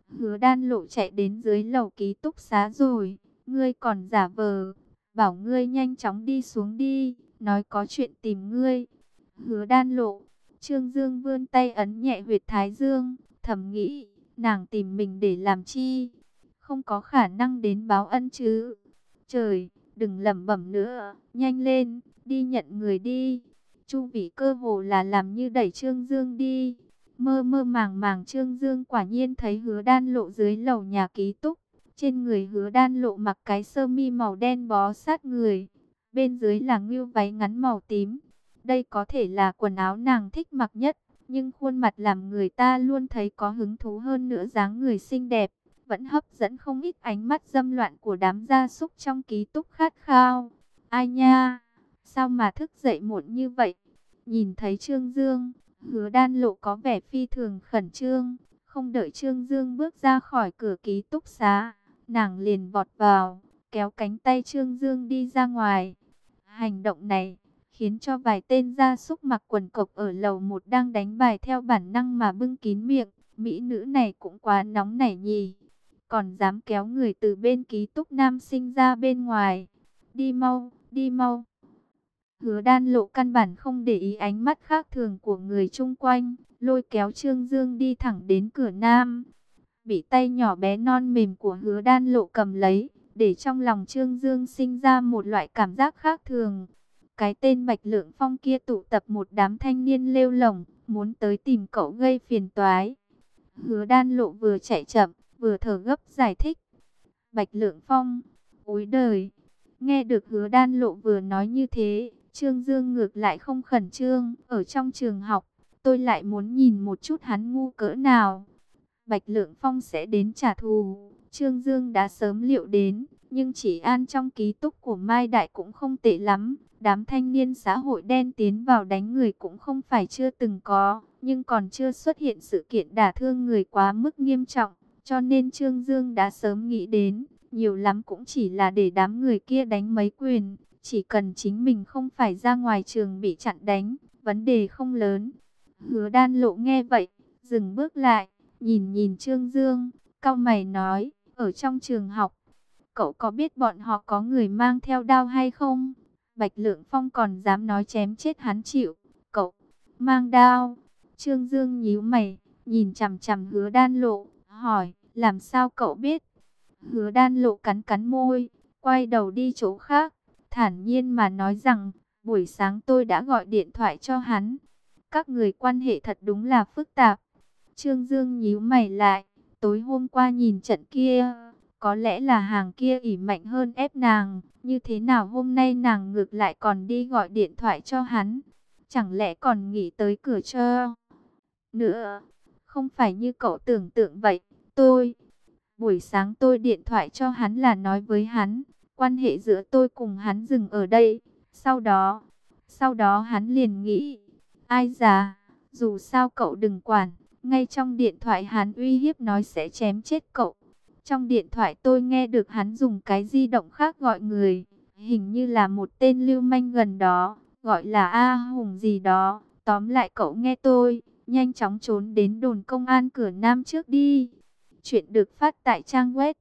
Hứa Đan Lộ chạy đến dưới lầu ký túc xá rồi, ngươi còn giả vờ, bảo ngươi nhanh chóng đi xuống đi, nói có chuyện tìm ngươi. Hứa Đan Lộ, Trương Dương vươn tay ấn nhẹ huyệt thái dương, thầm nghĩ, nàng tìm mình để làm chi? Không có khả năng đến báo ân chứ. Trời, đừng lẩm bẩm nữa, nhanh lên, đi nhận người đi. Chu Vĩ cơ hồ là làm như đẩy Trương Dương đi. Mơ mơ màng màng Trương Dương quả nhiên thấy Hứa Đan Lộ dưới lầu nhà ký túc. Trên người Hứa Đan Lộ mặc cái sơ mi màu đen bó sát người. Bên dưới là ngưu váy ngắn màu tím. Đây có thể là quần áo nàng thích mặc nhất. Nhưng khuôn mặt làm người ta luôn thấy có hứng thú hơn nữa, dáng người xinh đẹp vẫn hấp dẫn không ít ánh mắt dâm loạn của đám gia súc trong ký túc khát khao. Ai nha, sao mà thức dậy muộn như vậy? Nhìn thấy Trương Dương, Hứa Đan Lộ có vẻ phi thường khẩn trương. Không đợi Trương Dương bước ra khỏi cửa ký túc xá, nàng liền vọt vào, kéo cánh tay Trương Dương đi ra ngoài. Hành động này khiến cho vài tên gia súc mặc quần cộc ở lầu 1 đang đánh bài theo bản năng mà bưng kín miệng. Mỹ nữ này cũng quá nóng nảy nhỉ, còn dám kéo người từ bên ký túc nam sinh ra bên ngoài. Đi mau, đi mau. Hứa Đan Lộ căn bản không để ý ánh mắt khác thường của người chung quanh, lôi kéo Trương Dương đi thẳng đến cửa nam. Bị tay nhỏ bé non mềm của Hứa Đan Lộ cầm lấy, để trong lòng Trương Dương sinh ra một loại cảm giác khác thường. Cái tên Bạch Lượng Phong kia tụ tập một đám thanh niên lêu lổng, muốn tới tìm cậu gây phiền toái. Hứa Đan Lộ vừa chạy chậm, vừa thở gấp giải thích. Bạch Lượng Phong, ối đời. Nghe được Hứa Đan Lộ vừa nói như thế, Trương Dương ngược lại không khẩn trương. Ở trong trường học, tôi lại muốn nhìn một chút hắn ngu cỡ nào. Bạch Lượng Phong sẽ đến trả thù, Trương Dương đã sớm liệu đến. Nhưng chỉ an trong ký túc của Mai Đại cũng không tệ lắm. Đám thanh niên xã hội đen tiến vào đánh người cũng không phải chưa từng có, nhưng còn chưa xuất hiện sự kiện đả thương người quá mức nghiêm trọng. Cho nên Trương Dương đã sớm nghĩ đến, nhiều lắm cũng chỉ là để đám người kia đánh mấy quyền. Chỉ cần chính mình không phải ra ngoài trường bị chặn đánh, vấn đề không lớn. Hứa Đan Lộ nghe vậy, dừng bước lại, nhìn nhìn Trương Dương, cau mày nói, ở trong trường học, cậu có biết bọn họ có người mang theo đao hay không? Bạch Lượng Phong còn dám nói chém chết hắn chịu. Cậu mang đao? Trương Dương nhíu mày, nhìn chằm chằm Hứa Đan Lộ, hỏi, làm sao cậu biết? Hứa Đan Lộ cắn cắn môi, quay đầu đi chỗ khác, thản nhiên mà nói rằng, buổi sáng tôi đã gọi điện thoại cho hắn. Các người quan hệ thật đúng là phức tạp. Trương Dương nhíu mày lại, tối hôm qua nhìn trận kia, có lẽ là hàng kia ỷ mạnh hơn ép nàng. Như thế nào hôm nay nàng ngược lại còn đi gọi điện thoại cho hắn? Chẳng lẽ còn nghĩ tới cửa cho nữa? Không phải như cậu tưởng tượng vậy. Buổi sáng tôi điện thoại cho hắn là nói với hắn, quan hệ giữa tôi cùng hắn dừng ở đây. Sau đó hắn liền nghĩ, ai già, dù sao cậu đừng quản. Ngay trong điện thoại hắn uy hiếp nói sẽ chém chết cậu. Trong điện thoại tôi nghe được hắn dùng cái di động khác gọi người, hình như là một tên lưu manh gần đó, gọi là A Hùng gì đó. Tóm lại cậu nghe tôi, nhanh chóng trốn đến đồn công an cửa Nam trước đi. Chuyện được phát tại trang web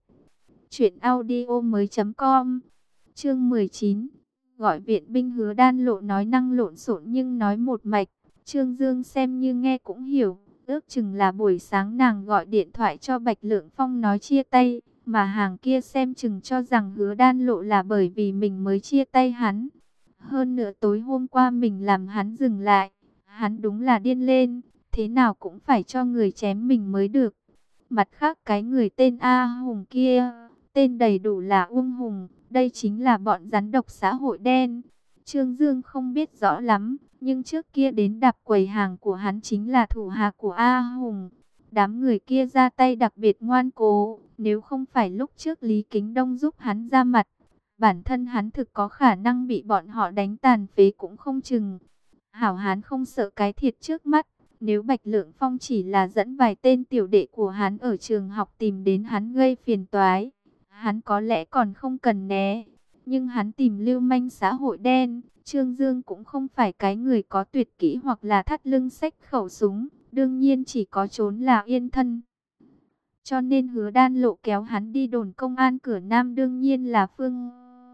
truyệnaudiomoi.com. Chương 19. Gọi viện binh. Hứa Đan Lộ nói năng lộn xộn nhưng nói một mạch, Trương Dương xem như nghe cũng hiểu. Ước chừng là buổi sáng nàng gọi điện thoại cho Bạch Lượng Phong nói chia tay, mà hàng kia xem chừng cho rằng Hứa Đan Lộ là bởi vì mình mới chia tay hắn. Hơn nữa tối hôm qua mình làm hắn dừng lại, hắn đúng là điên lên, thế nào cũng phải cho người chém mình mới được. Mặt khác cái người tên A Hùng kia, tên đầy đủ là Uông Hùng, đây chính là bọn rắn độc xã hội đen. Trương Dương không biết rõ lắm, nhưng trước kia đến đạp quầy hàng của hắn chính là thủ hạ của A Hùng. Đám người kia ra tay đặc biệt ngoan cố, nếu không phải lúc trước Lý Kính Đông giúp hắn ra mặt, bản thân hắn thực có khả năng bị bọn họ đánh tàn phế cũng không chừng. Hảo hán không sợ cái thiệt trước mắt, nếu Bạch Lượng Phong chỉ là dẫn vài tên tiểu đệ của hắn ở trường học tìm đến hắn gây phiền toái, hắn có lẽ còn không cần né. Nhưng hắn tìm lưu manh xã hội đen, Trương Dương cũng không phải cái người có tuyệt kỹ hoặc là thắt lưng xách khẩu súng, đương nhiên chỉ có trốn là yên thân. cho nên Hứa Đan Lộ kéo hắn đi đồn công an cửa Nam đương nhiên là phương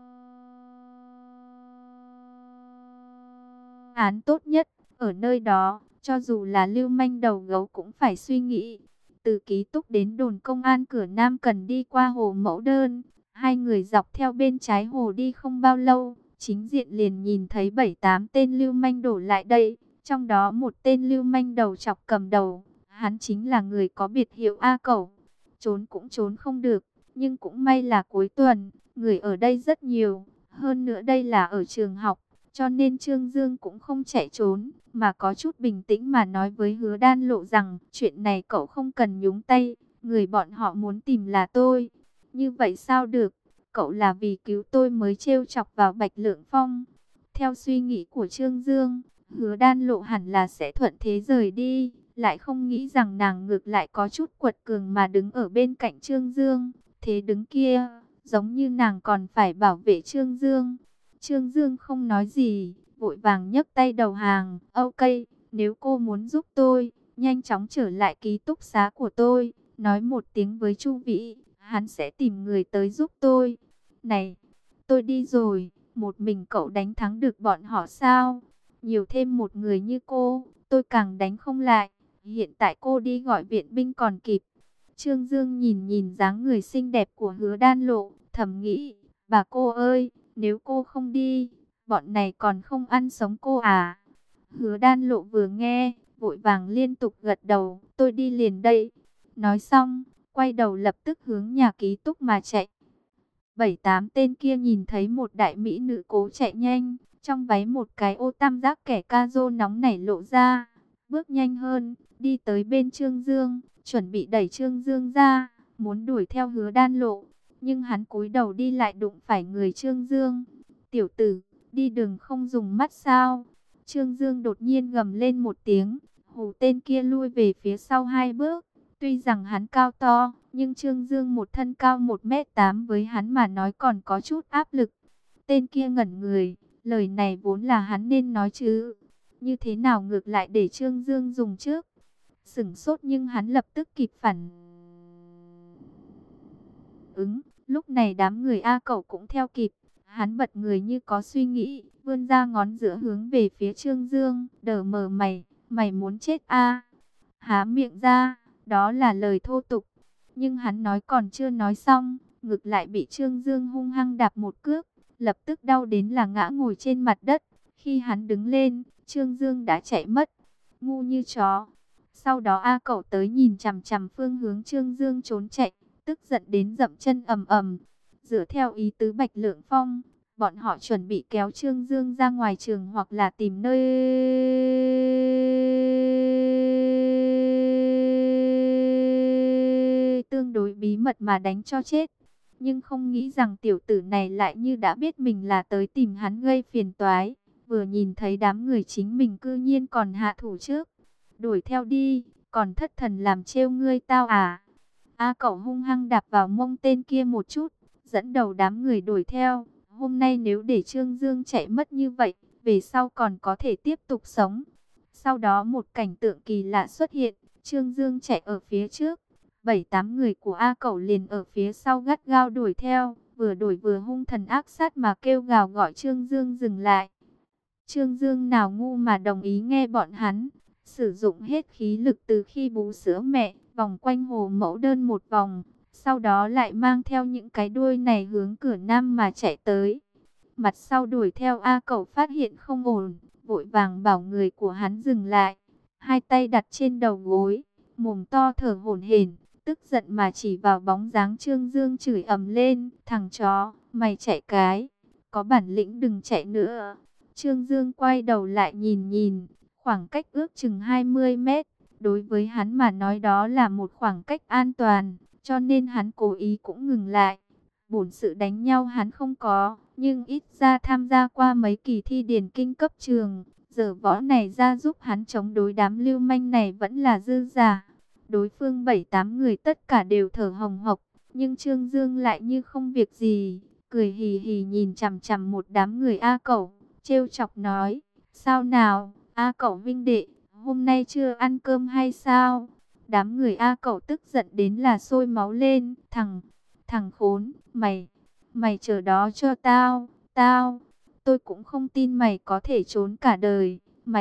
án tốt nhất. Ở nơi đó, cho dù là lưu manh đầu gấu cũng phải suy nghĩ. Từ ký túc đến đồn công an cửa Nam cần đi qua hồ Mẫu Đơn. Hai người dọc theo bên trái hồ đi không bao lâu, chính diện liền nhìn thấy 7-8 tên lưu manh đổ lại đây. Trong đó một tên lưu manh đầu chọc cầm đầu, hắn chính là người có biệt hiệu A Cẩu. Trốn cũng trốn không được, nhưng cũng may là cuối tuần, người ở đây rất nhiều. Hơn nữa đây là ở trường học, cho nên Trương Dương cũng không chạy trốn, mà có chút bình tĩnh mà nói với Hứa Đan Lộ rằng chuyện này cậu không cần nhúng tay, người bọn họ muốn tìm là tôi. Như vậy sao được, cậu là vì cứu tôi mới trêu chọc vào Bạch Lượng Phong. Theo suy nghĩ của Trương Dương, Hứa Đan Lộ hẳn là sẽ thuận thế rời đi, lại không nghĩ rằng nàng ngược lại có chút quật cường mà đứng ở bên cạnh Trương Dương. Thế đứng kia, giống như nàng còn phải bảo vệ Trương Dương. Trương Dương không nói gì, vội vàng nhấc tay đầu hàng. Ok, nếu cô muốn giúp tôi, nhanh chóng trở lại ký túc xá của tôi, nói một tiếng với Chu Vĩ, hắn sẽ tìm người tới giúp tôi. Này, tôi đi rồi, một mình cậu đánh thắng được bọn họ sao? Nhiều thêm một người như cô, tôi càng đánh không lại. Hiện tại cô đi gọi viện binh còn kịp. Trương Dương nhìn nhìn dáng người xinh đẹp của Hứa Đan Lộ, thầm nghĩ, bà cô ơi, nếu cô không đi, bọn này còn không ăn sống cô à? Hứa Đan Lộ vừa nghe, vội vàng liên tục gật đầu, tôi đi liền đây. Nói xong, quay đầu lập tức hướng nhà ký túc mà chạy. 7-8 tên kia nhìn thấy một đại mỹ nữ cố chạy nhanh, trong váy một cái ô tam giác kẻ ca rô nóng nảy lộ ra, bước nhanh hơn, đi tới bên Trương Dương, chuẩn bị đẩy Trương Dương ra, muốn đuổi theo Hứa Đan Lộ, nhưng hắn cúi đầu đi lại đụng phải người Trương Dương. Tiểu tử, đi đường không dùng mắt sao? Trương Dương đột nhiên gầm lên một tiếng, hù tên kia lui về phía sau 2 bước. Tuy rằng hắn cao to, nhưng Trương Dương một thân cao 1m8 với hắn mà nói còn có chút áp lực. Tên kia ngẩn người, lời này vốn là hắn nên nói chứ. Như thế nào ngược lại để Trương Dương dùng trước? Sửng sốt nhưng hắn lập tức kịp phản ứng. Lúc này đám người A Cẩu cũng theo kịp. Hắn bật người như có suy nghĩ, vươn ra ngón giữa hướng về phía Trương Dương. Đờ mờ mày, mày muốn chết a? Há miệng ra, đó là lời thô tục. Nhưng hắn nói còn chưa nói xong, ngực lại bị Trương Dương hung hăng đạp một cước, lập tức đau đến là ngã ngồi trên mặt đất. Khi hắn đứng lên, Trương Dương đã chạy mất, ngu như chó. Sau đó A Cẩu tới nhìn chằm chằm phương hướng Trương Dương trốn chạy, tức giận đến dậm chân ầm ầm. Dựa theo ý tứ Bạch Lượng Phong, bọn họ chuẩn bị kéo Trương Dương ra ngoài trường hoặc là tìm nơi tương đối bí mật mà đánh cho chết. Nhưng không nghĩ rằng tiểu tử này lại như đã biết mình là tới tìm hắn gây phiền toái. Vừa nhìn thấy đám người chính mình cư nhiên còn hạ thủ trước. Đuổi theo đi, còn thất thần làm trêu ngươi tao à? A Cẩu hung hăng đạp vào mông tên kia một chút, dẫn đầu đám người đuổi theo. Hôm nay nếu để Trương Dương chạy mất như vậy, về sau còn có thể tiếp tục sống. Sau đó một cảnh tượng kỳ lạ xuất hiện, Trương Dương chạy ở phía trước, 7-8 người của A Cẩu liền ở phía sau gắt gao đuổi theo, vừa đuổi vừa hung thần ác sát mà kêu gào gọi Trương Dương dừng lại. Trương Dương nào ngu mà đồng ý nghe bọn hắn, sử dụng hết khí lực từ khi bú sữa mẹ, vòng quanh hồ Mẫu Đơn một vòng, sau đó lại mang theo những cái đuôi này hướng cửa Nam mà chạy tới. Mặt sau đuổi theo A Cẩu phát hiện không ổn, vội vàng bảo người của hắn dừng lại, hai tay đặt trên đầu gối, mồm to thở hổn hển, tức giận mà chỉ vào bóng dáng Trương Dương chửi ầm lên, thằng chó, mày chạy cái, có bản lĩnh đừng chạy nữa. Trương Dương quay đầu lại nhìn nhìn, khoảng cách ước chừng 20 mét, đối với hắn mà nói đó là một khoảng cách an toàn, cho nên hắn cố ý cũng ngừng lại. Bổn sự đánh nhau hắn không có, nhưng ít ra tham gia qua mấy kỳ thi điền kinh cấp trường, giờ võ này ra giúp hắn chống đối đám lưu manh này vẫn là dư giả. Đối phương 7-8 người tất cả đều thở hồng hộc, nhưng Trương Dương lại như không việc gì, cười hì hì nhìn chằm chằm một đám người A Cẩu, trêu chọc nói, sao nào, A Cẩu vinh đệ, hôm nay chưa ăn cơm hay sao? Đám người A Cẩu tức giận đến là sôi máu lên. Thằng khốn, mày chờ đó cho tao. Tôi cũng không tin mày có thể trốn cả đời.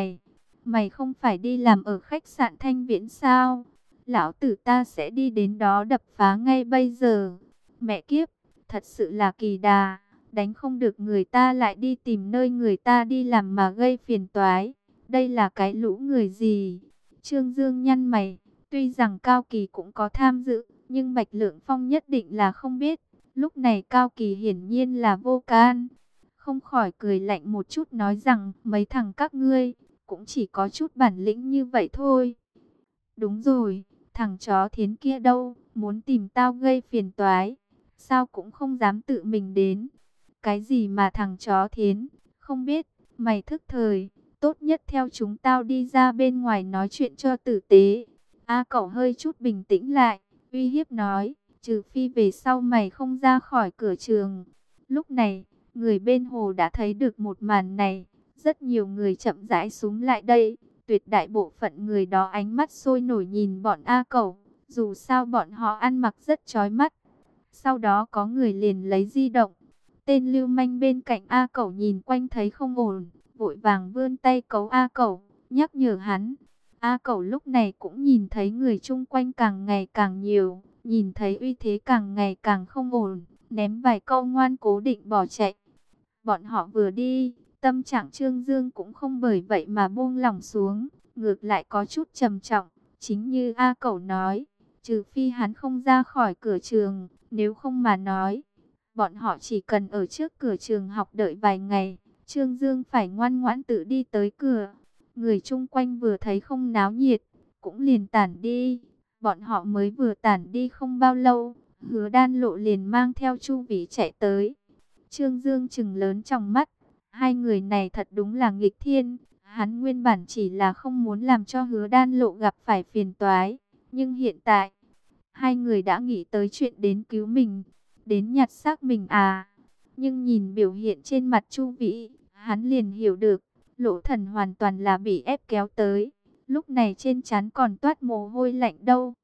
Mày không phải đi làm ở khách sạn Thanh Viễn sao? Lão tử ta sẽ đi đến đó đập phá ngay bây giờ. Mẹ kiếp, thật sự là kỳ đà. Đánh không được người ta lại đi tìm nơi người ta đi làm mà gây phiền toái. Đây là cái lũ người gì? Trương Dương nhăn mày. Tuy rằng Cao Kỳ cũng có tham dự, nhưng Bạch Lượng Phong nhất định là không biết. Lúc này Cao Kỳ hiển nhiên là vô can. Không khỏi cười lạnh một chút nói rằng mấy thằng các ngươi cũng chỉ có chút bản lĩnh như vậy thôi. Đúng rồi, thằng chó thiến kia đâu, muốn tìm tao gây phiền toái. Sao cũng không dám tự mình đến. Cái gì mà thằng chó thiến, không biết, mày thức thời. Tốt nhất theo chúng tao đi ra bên ngoài nói chuyện cho tử tế. A Cẩu hơi chút bình tĩnh lại, uy hiếp nói, trừ phi về sau mày không ra khỏi cửa trường. Lúc này, người bên hồ đã thấy được một màn này. Rất nhiều người chậm rãi xúm lại đây. Tuyệt đại bộ phận người đó ánh mắt sôi nổi nhìn bọn A Cẩu. Dù sao bọn họ ăn mặc rất chói mắt. Sau đó có người liền lấy di động. Tên lưu manh bên cạnh A Cẩu nhìn quanh thấy không ổn, vội vàng vươn tay cấu A Cẩu, nhắc nhở hắn. A Cẩu lúc này cũng nhìn thấy người chung quanh càng ngày càng nhiều, nhìn thấy uy thế càng ngày càng không ổn, ném vài câu ngoan cố định bỏ chạy. Bọn họ vừa đi, tâm trạng Trương Dương cũng không bởi vậy mà buông lỏng xuống, ngược lại có chút trầm trọng, chính như A Cẩu nói, trừ phi hắn không ra khỏi cửa trường, nếu không mà nói, bọn họ chỉ cần ở trước cửa trường học đợi vài ngày. Trương Dương phải ngoan ngoãn tự đi tới cửa. Người chung quanh vừa thấy không náo nhiệt, cũng liền tản đi. Bọn họ mới vừa tản đi không bao lâu, Hứa Đan Lộ liền mang theo Chu Vĩ chạy tới. Trương Dương trừng lớn trong mắt. Hai người này thật đúng là nghịch thiên. Hắn nguyên bản chỉ là không muốn làm cho Hứa Đan Lộ gặp phải phiền toái. Nhưng hiện tại, hai người đã nghĩ tới chuyện đến cứu mình, đến nhặt xác mình à. Nhưng nhìn biểu hiện trên mặt Chu Vĩ, hắn liền hiểu được, Lỗ Thần hoàn toàn là bị ép kéo tới. Lúc này trên trán còn toát mồ hôi lạnh đâu.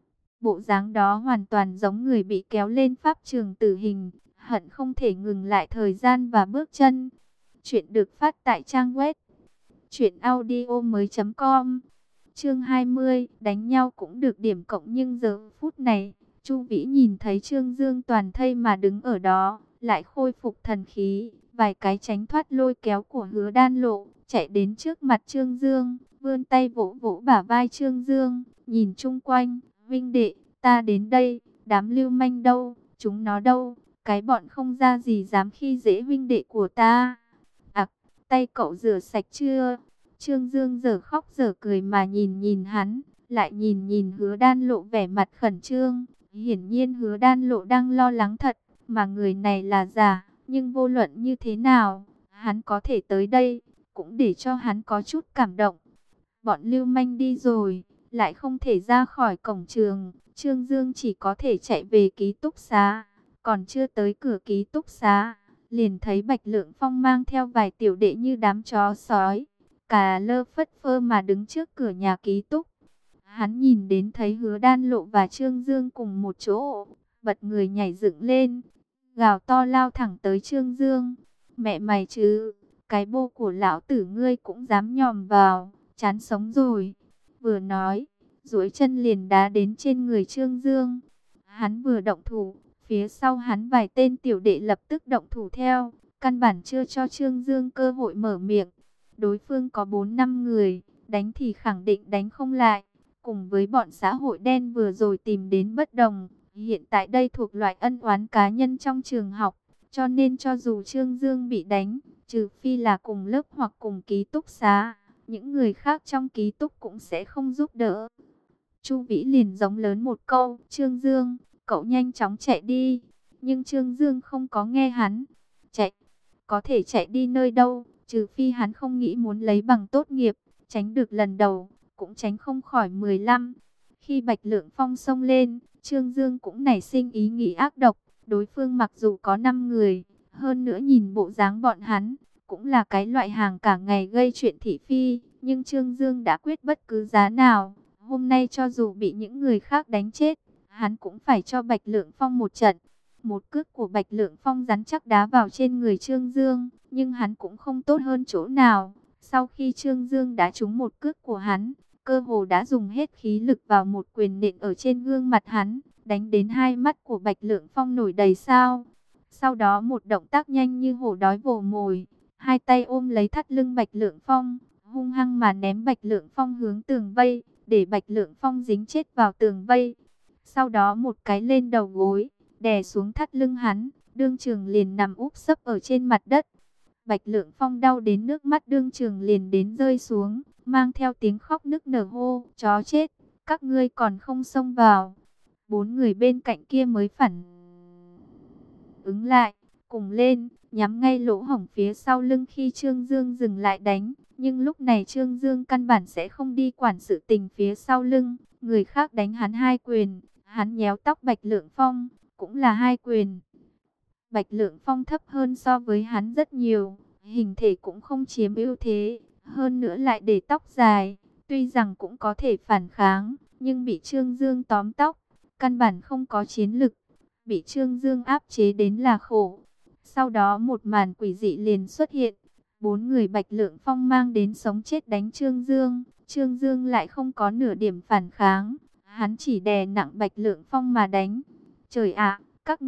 Bộ dáng đó hoàn toàn giống người bị kéo lên pháp trường tử hình, hận không thể ngừng lại thời gian và bước chân. Chuyện được phát tại trang web truyệnaudiomoi.com. Chương 20, đánh nhau cũng được điểm cộng nhưng giờ phút này, Chu Vĩ nhìn thấy Trương Dương toàn thây mà đứng ở đó, lại khôi phục thần khí, vài cái tránh thoát lôi kéo của Hứa Đan Lộ, chạy đến trước mặt Trương Dương, vươn tay vỗ vỗ bả vai Trương Dương, nhìn chung quanh, "Vinh đệ, ta đến đây, đám lưu manh đâu, chúng nó đâu, cái bọn không ra gì dám khi dễ huynh đệ của ta." Tay cậu rửa sạch chưa? Trương Dương giờ khóc giờ cười mà nhìn nhìn hắn, lại nhìn nhìn Hứa Đan Lộ vẻ mặt khẩn trương. Hiển nhiên Hứa Đan Lộ đang lo lắng thật, mà người này là giả, nhưng vô luận như thế nào, hắn có thể tới đây, cũng để cho hắn có chút cảm động. Bọn lưu manh đi rồi, lại không thể ra khỏi cổng trường, Trương Dương chỉ có thể chạy về ký túc xá, còn chưa tới cửa ký túc xá, liền thấy Bạch Lượng Phong mang theo vài tiểu đệ như đám chó sói, cà lơ phất phơ mà đứng trước cửa nhà ký túc. Hắn nhìn đến thấy Hứa Đan Lộ và Trương Dương cùng một chỗ, bật người nhảy dựng lên, gào to lao thẳng tới Trương Dương. "Mẹ mày chứ, cái bô của lão tử ngươi cũng dám nhòm vào, chán sống rồi." Vừa nói, duỗi chân liền đá đến trên người Trương Dương. Hắn vừa động thủ, phía sau hắn vài tên tiểu đệ lập tức động thủ theo, căn bản chưa cho Trương Dương cơ hội mở miệng. Đối phương có 4-5 người, đánh thì khẳng định đánh không lại. Cùng với bọn xã hội đen vừa rồi tìm đến bất đồng, hiện tại đây thuộc loại ân oán cá nhân trong trường học, cho nên cho dù Trương Dương bị đánh, trừ phi là cùng lớp hoặc cùng ký túc xá, những người khác trong ký túc cũng sẽ không giúp đỡ. Chu Vĩ liền giống lớn một câu, "Trương Dương, cậu nhanh chóng chạy đi." Nhưng Trương Dương không có nghe hắn. Chạy? Có thể chạy đi nơi đâu, trừ phi hắn không nghĩ muốn lấy bằng tốt nghiệp, tránh được lần đầu, cũng tránh không khỏi 15. Khi Bạch Lượng Phong xông lên, Trương Dương cũng nảy sinh ý nghĩ ác độc. Đối phương mặc dù có 5 người, hơn nữa nhìn bộ dáng bọn hắn, cũng là cái loại hàng cả ngày gây chuyện thị phi. Nhưng Trương Dương đã quyết bất cứ giá nào, Hôm nay cho dù bị những người khác đánh chết, hắn cũng phải cho Bạch Lượng Phong một trận. Một cước của Bạch Lượng Phong rắn chắc đá vào trên người Trương Dương, nhưng hắn cũng không tốt hơn chỗ nào. Sau khi Trương Dương đã trúng một cước của hắn, cơ hồ đã dùng hết khí lực vào một quyền nện ở trên gương mặt hắn, đánh đến hai mắt của Bạch Lượng Phong nổi đầy sao. Sau đó một động tác nhanh như hổ đói vồ mồi, hai tay ôm lấy thắt lưng Bạch Lượng Phong, hung hăng mà ném Bạch Lượng Phong hướng tường vây, để Bạch Lượng Phong dính chết vào tường vây. Sau đó một cái lên đầu gối, đè xuống thắt lưng hắn, đương trường liền nằm úp sấp ở trên mặt đất. Bạch Lượng Phong đau đến nước mắt đương trường liền đến rơi xuống, mang theo tiếng khóc nức nở hô, chó chết, các ngươi còn không xông vào. Bốn người bên cạnh kia mới phản ứng lại, cùng lên, nhắm ngay lỗ hổng phía sau lưng khi Trương Dương dừng lại đánh. Nhưng lúc này Trương Dương căn bản sẽ không đi quản sự tình phía sau lưng, người khác đánh hắn hai quyền, hắn nhéo tóc Bạch Lượng Phong, cũng là hai quyền. Bạch Lượng Phong thấp hơn so với hắn rất nhiều, hình thể cũng không chiếm ưu thế, hơn nữa lại để tóc dài, tuy rằng cũng có thể phản kháng, nhưng bị Trương Dương tóm tóc, căn bản không có chiến lực, bị Trương Dương áp chế đến là khổ. Sau đó một màn quỷ dị liền xuất hiện, bốn người Bạch Lượng Phong mang đến sống chết đánh Trương Dương, Trương Dương lại không có nửa điểm phản kháng, hắn chỉ đè nặng Bạch Lượng Phong mà đánh. Trời ạ,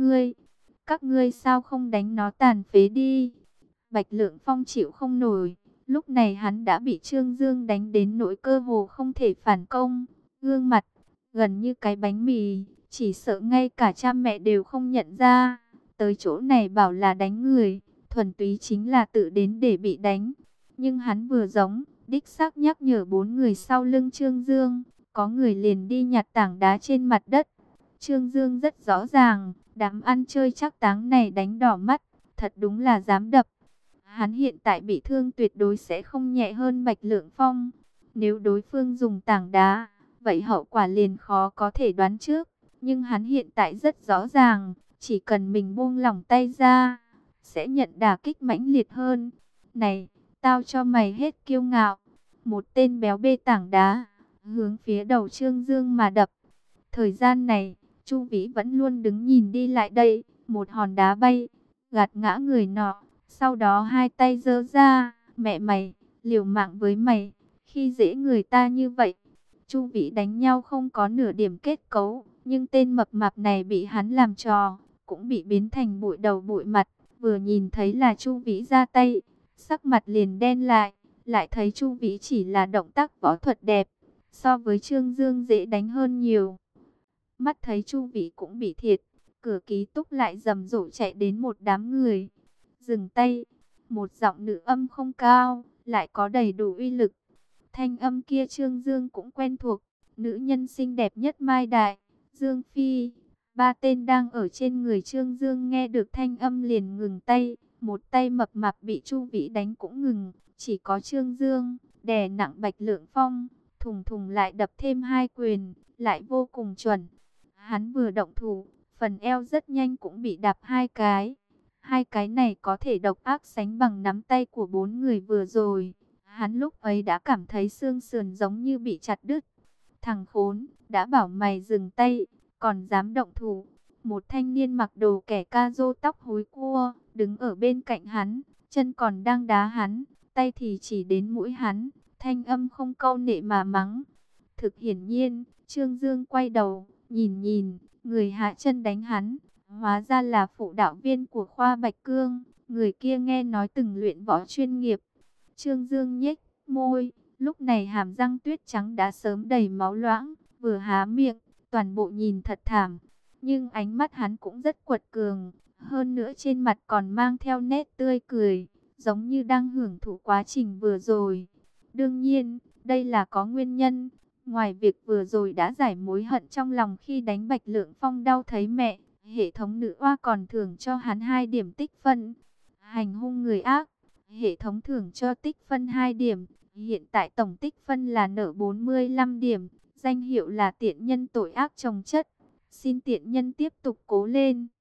các ngươi sao không đánh nó tàn phế đi? Bạch Lượng Phong chịu không nổi, lúc này hắn đã bị Trương Dương đánh đến nỗi cơ hồ không thể phản công, gương mặt gần như cái bánh mì, chỉ sợ ngay cả cha mẹ đều không nhận ra. Tới chỗ này bảo là đánh người, thuần túy chính là tự đến để bị đánh. Nhưng hắn vừa giống, đích xác nhắc nhở bốn người sau lưng Trương Dương, có người liền đi nhặt tảng đá trên mặt đất. Trương Dương rất rõ ràng, đám ăn chơi chắc táng này đánh đỏ mắt, thật đúng là dám đập. Hắn hiện tại bị thương tuyệt đối sẽ không nhẹ hơn Bạch Lượng Phong. Nếu đối phương dùng tảng đá, vậy hậu quả liền khó có thể đoán trước. Nhưng hắn hiện tại rất rõ ràng, chỉ cần mình buông lỏng tay ra, sẽ nhận đả kích mãnh liệt hơn. Này, tao cho mày hết kiêu ngạo. Một tên béo bê tảng đá, hướng phía đầu Trương Dương mà đập. Thời gian này, Chu Vĩ vẫn luôn đứng nhìn đi lại đây, một hòn đá bay, gạt ngã người nọ, sau đó hai tay giơ ra, mẹ mày, liều mạng với mày, khi dễ người ta như vậy. Chu Vĩ đánh nhau không có nửa điểm kết cấu, nhưng tên mập mạp này bị hắn làm trò, cũng bị biến thành bụi đầu bụi mặt, vừa nhìn thấy là Chu Vĩ ra tay, sắc mặt liền đen lại thấy Chu Vĩ chỉ là động tác võ thuật đẹp, so với Trương Dương dễ đánh hơn nhiều. Mắt thấy Chu Vĩ cũng bị thiệt, cửa ký túc lại rầm rộ chạy đến một đám người. Dừng tay, một giọng nữ âm không cao, lại có đầy đủ uy lực. Thanh âm kia Trương Dương cũng quen thuộc, nữ nhân xinh đẹp nhất Mai Đại, Dương Phi. Ba tên đang ở trên người Trương Dương nghe được thanh âm liền ngừng tay, một tay mập mạp bị Chu Vĩ đánh cũng ngừng, chỉ có Trương Dương đè nặng Bạch Lượng Phong, thùng thùng lại đập thêm hai quyền, lại vô cùng chuẩn. Hắn vừa động thủ, phần eo rất nhanh cũng bị đạp hai cái. Hai cái này có thể độc ác sánh bằng nắm tay của bốn người vừa rồi. Hắn lúc ấy đã cảm thấy xương sườn giống như bị chặt đứt. Thằng khốn, đã bảo mày dừng tay, còn dám động thủ. Một thanh niên mặc đồ kẻ ca rô tóc hối cua, đứng ở bên cạnh hắn, chân còn đang đá hắn, tay thì chỉ đến mũi hắn, thanh âm không câu nệ mà mắng. Thực hiển nhiên, Trương Dương quay đầu, nhìn, người hạ chân đánh hắn, hóa ra là phụ đạo viên của khoa Bạch Cương, người kia nghe nói từng luyện võ chuyên nghiệp. Trương Dương nhếch môi, lúc này hàm răng tuyết trắng đã sớm đầy máu loãng, vừa há miệng, toàn bộ nhìn thật thảm. Nhưng ánh mắt hắn cũng rất quật cường, hơn nữa trên mặt còn mang theo nét tươi cười, giống như đang hưởng thụ quá trình vừa rồi. Đương nhiên, đây là có nguyên nhân. Ngoài việc vừa rồi đã giải mối hận trong lòng khi đánh Bạch Lượng Phong đau thấy mẹ, hệ thống nữ oa còn thưởng cho hắn 2 điểm tích phân. Hành hung người ác, hệ thống thưởng cho tích phân 2 điểm. Hiện tại tổng tích phân là nợ 45 điểm, danh hiệu là tiện nhân tội ác chồng chất. Xin tiện nhân tiếp tục cố lên.